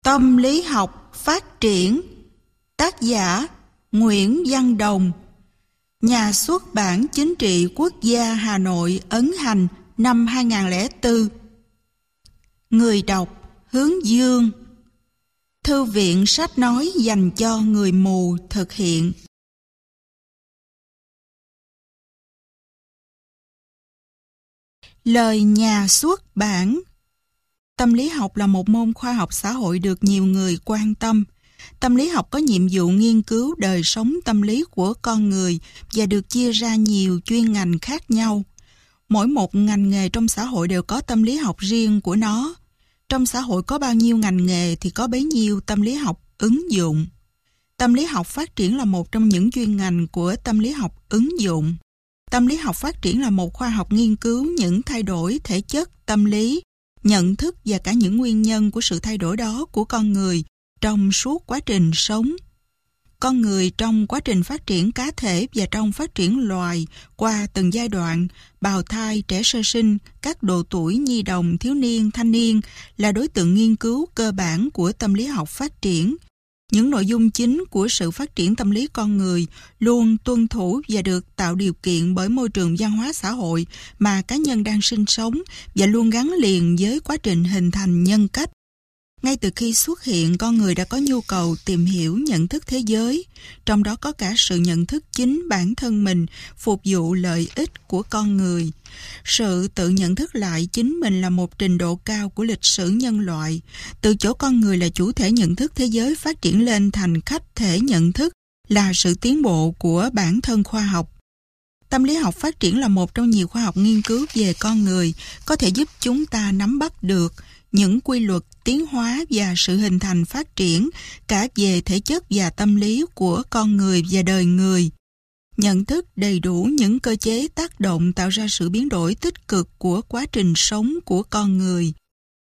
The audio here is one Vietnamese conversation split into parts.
Tâm lý học phát triển. Tác giả Nguyễn Văn Đồng. Nhà xuất bản Chính trị Quốc gia Hà Nội ấn hành năm 2004. Người đọc Hướng Dương. Thư viện sách nói dành cho người mù thực hiện. Lời nhà xuất bản. Tâm lý học là một môn khoa học xã hội được nhiều người quan tâm. Tâm lý học có nhiệm vụ nghiên cứu đời sống tâm lý của con người và được chia ra nhiều chuyên ngành khác nhau. Mỗi một ngành nghề trong xã hội đều có tâm lý học riêng của nó. Trong xã hội có bao nhiêu ngành nghề thì có bấy nhiêu tâm lý học ứng dụng. Tâm lý học phát triển là một trong những chuyên ngành của tâm lý học ứng dụng. Tâm lý học phát triển là một khoa học nghiên cứu những thay đổi thể chất, tâm lý, nhận thức và cả những nguyên nhân của sự thay đổi đó của con người trong suốt quá trình sống. Con người trong quá trình phát triển cá thể và trong phát triển loài qua từng giai đoạn, bào thai, trẻ sơ sinh, các độ tuổi nhi đồng, thiếu niên, thanh niên là đối tượng nghiên cứu cơ bản của tâm lý học phát triển. Những nội dung chính của sự phát triển tâm lý con người luôn tuân thủ và được tạo điều kiện bởi môi trường văn hóa xã hội mà cá nhân đang sinh sống và luôn gắn liền với quá trình hình thành nhân cách. Ngay từ khi xuất hiện, con người đã có nhu cầu tìm hiểu nhận thức thế giới, trong đó có cả sự nhận thức chính bản thân mình, phục vụ lợi ích của con người. Sự tự nhận thức lại chính mình là một trình độ cao của lịch sử nhân loại. Từ chỗ con người là chủ thể nhận thức thế giới phát triển lên thành khách thể nhận thức là sự tiến bộ của bản thân khoa học. Tâm lý học phát triển là một trong nhiều khoa học nghiên cứu về con người, có thể giúp chúng ta nắm bắt được những quy luật tiến hóa và sự hình thành phát triển cả về thể chất và tâm lý của con người và đời người. Nhận thức đầy đủ những cơ chế tác động tạo ra sự biến đổi tích cực của quá trình sống của con người.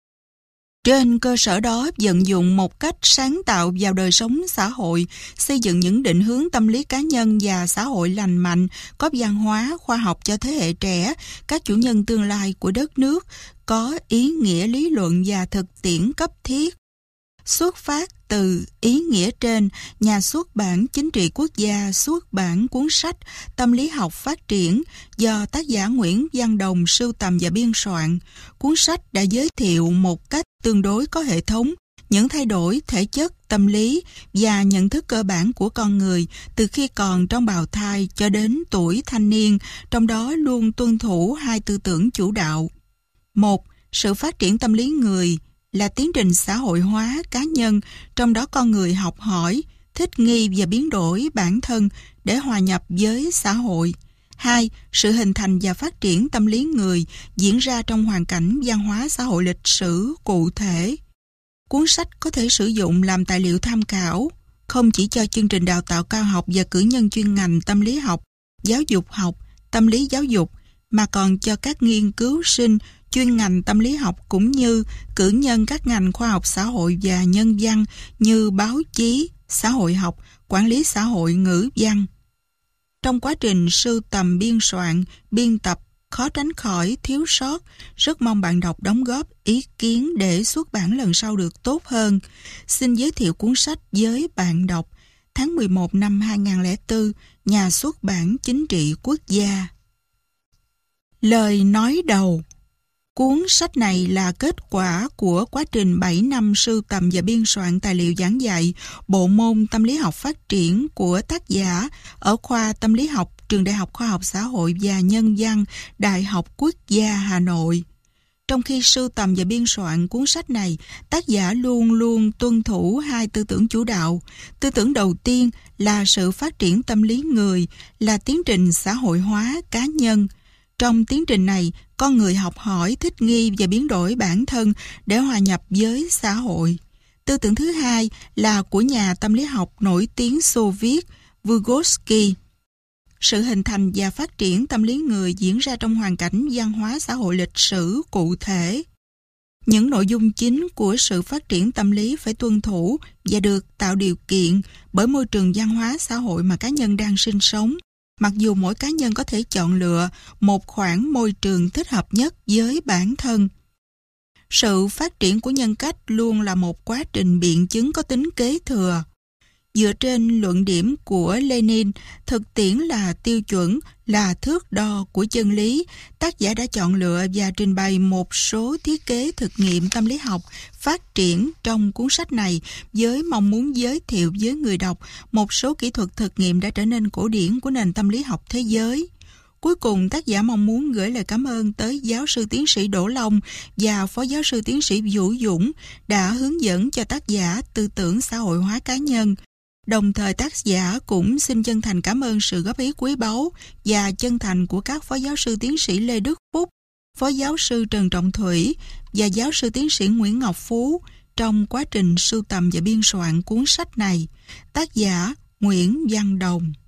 Trên cơ sở đó, vận dụng một cách sáng tạo vào đời sống xã hội, xây dựng những định hướng tâm lý cá nhân và xã hội lành mạnh, có văn hóa, khoa học cho thế hệ trẻ, các chủ nhân tương lai của đất nước, có ý nghĩa lý luận và thực tiễn cấp thiết. Xuất phát từ ý nghĩa trên, nhà xuất bản Chính trị Quốc gia xuất bản cuốn sách Tâm lý học phát triển do tác giả Nguyễn Văn Đồng sưu tầm và biên soạn. Cuốn sách đã giới thiệu một cách tương đối có hệ thống những thay đổi thể chất, tâm lý và nhận thức cơ bản của con người từ khi còn trong bào thai cho đến tuổi thanh niên, trong đó luôn tuân thủ hai tư tưởng chủ đạo. Một, sự phát triển tâm lý người là tiến trình xã hội hóa cá nhân, trong đó con người học hỏi, thích nghi và biến đổi bản thân để hòa nhập với xã hội. 2. Sự hình thành và phát triển tâm lý người diễn ra trong hoàn cảnh văn hóa xã hội lịch sử cụ thể. Cuốn sách có thể sử dụng làm tài liệu tham khảo, không chỉ cho chương trình đào tạo cao học và cử nhân chuyên ngành tâm lý học, giáo dục học, tâm lý giáo dục, mà còn cho các nghiên cứu sinh chuyên ngành tâm lý học cũng như cử nhân các ngành khoa học xã hội và nhân văn như báo chí, xã hội học, quản lý xã hội, ngữ văn. Trong quá trình sưu tầm, biên soạn, biên tập, khó tránh khỏi thiếu sót, rất mong bạn đọc đóng góp ý kiến để xuất bản lần sau được tốt hơn. Xin giới thiệu cuốn sách với bạn đọc. Tháng 11 năm 2004, nhà xuất bản Chính trị Quốc gia. Lời nói đầu. Cuốn sách này là kết quả của quá trình 7 năm sưu tầm và biên soạn tài liệu giảng dạy bộ môn tâm lý học phát triển của tác giả ở khoa tâm lý học Trường Đại học Khoa học Xã hội và Nhân văn, Đại học Quốc gia Hà Nội. Trong khi sưu tầm và biên soạn cuốn sách này, tác giả luôn luôn tuân thủ hai tư tưởng chủ đạo. Tư tưởng đầu tiên là sự phát triển tâm lý người, là tiến trình xã hội hóa cá nhân. Trong tiến trình này, con người học hỏi, thích nghi và biến đổi bản thân để hòa nhập với xã hội. Tư tưởng thứ hai là của nhà tâm lý học nổi tiếng Xô Viết Vygotsky. Sự hình thành và phát triển tâm lý người diễn ra trong hoàn cảnh văn hóa xã hội lịch sử cụ thể. Những nội dung chính của sự phát triển tâm lý phải tuân thủ và được tạo điều kiện bởi môi trường văn hóa xã hội mà cá nhân đang sinh sống. Mặc dù mỗi cá nhân có thể chọn lựa một khoảng môi trường thích hợp nhất với bản thân. Sự phát triển của nhân cách luôn là một quá trình biện chứng có tính kế thừa. Dựa trên luận điểm của Lenin, thực tiễn là tiêu chuẩn, là thước đo của chân lý, tác giả đã chọn lựa và trình bày một số thiết kế thực nghiệm tâm lý học phát triển trong cuốn sách này với mong muốn giới thiệu với người đọc một số kỹ thuật thực nghiệm đã trở nên cổ điển của nền tâm lý học thế giới. Cuối cùng, tác giả mong muốn gửi lời cảm ơn tới giáo sư tiến sĩ Đỗ Long và phó giáo sư tiến sĩ Vũ Dũng đã hướng dẫn cho tác giả tư tưởng xã hội hóa cá nhân. Đồng thời tác giả cũng xin chân thành cảm ơn sự góp ý quý báu và chân thành của các phó giáo sư tiến sĩ Lê Đức Phúc, phó giáo sư Trần Trọng Thủy và giáo sư tiến sĩ Nguyễn Ngọc Phú trong quá trình sưu tầm và biên soạn cuốn sách này. Tác giả Nguyễn Văn Đồng.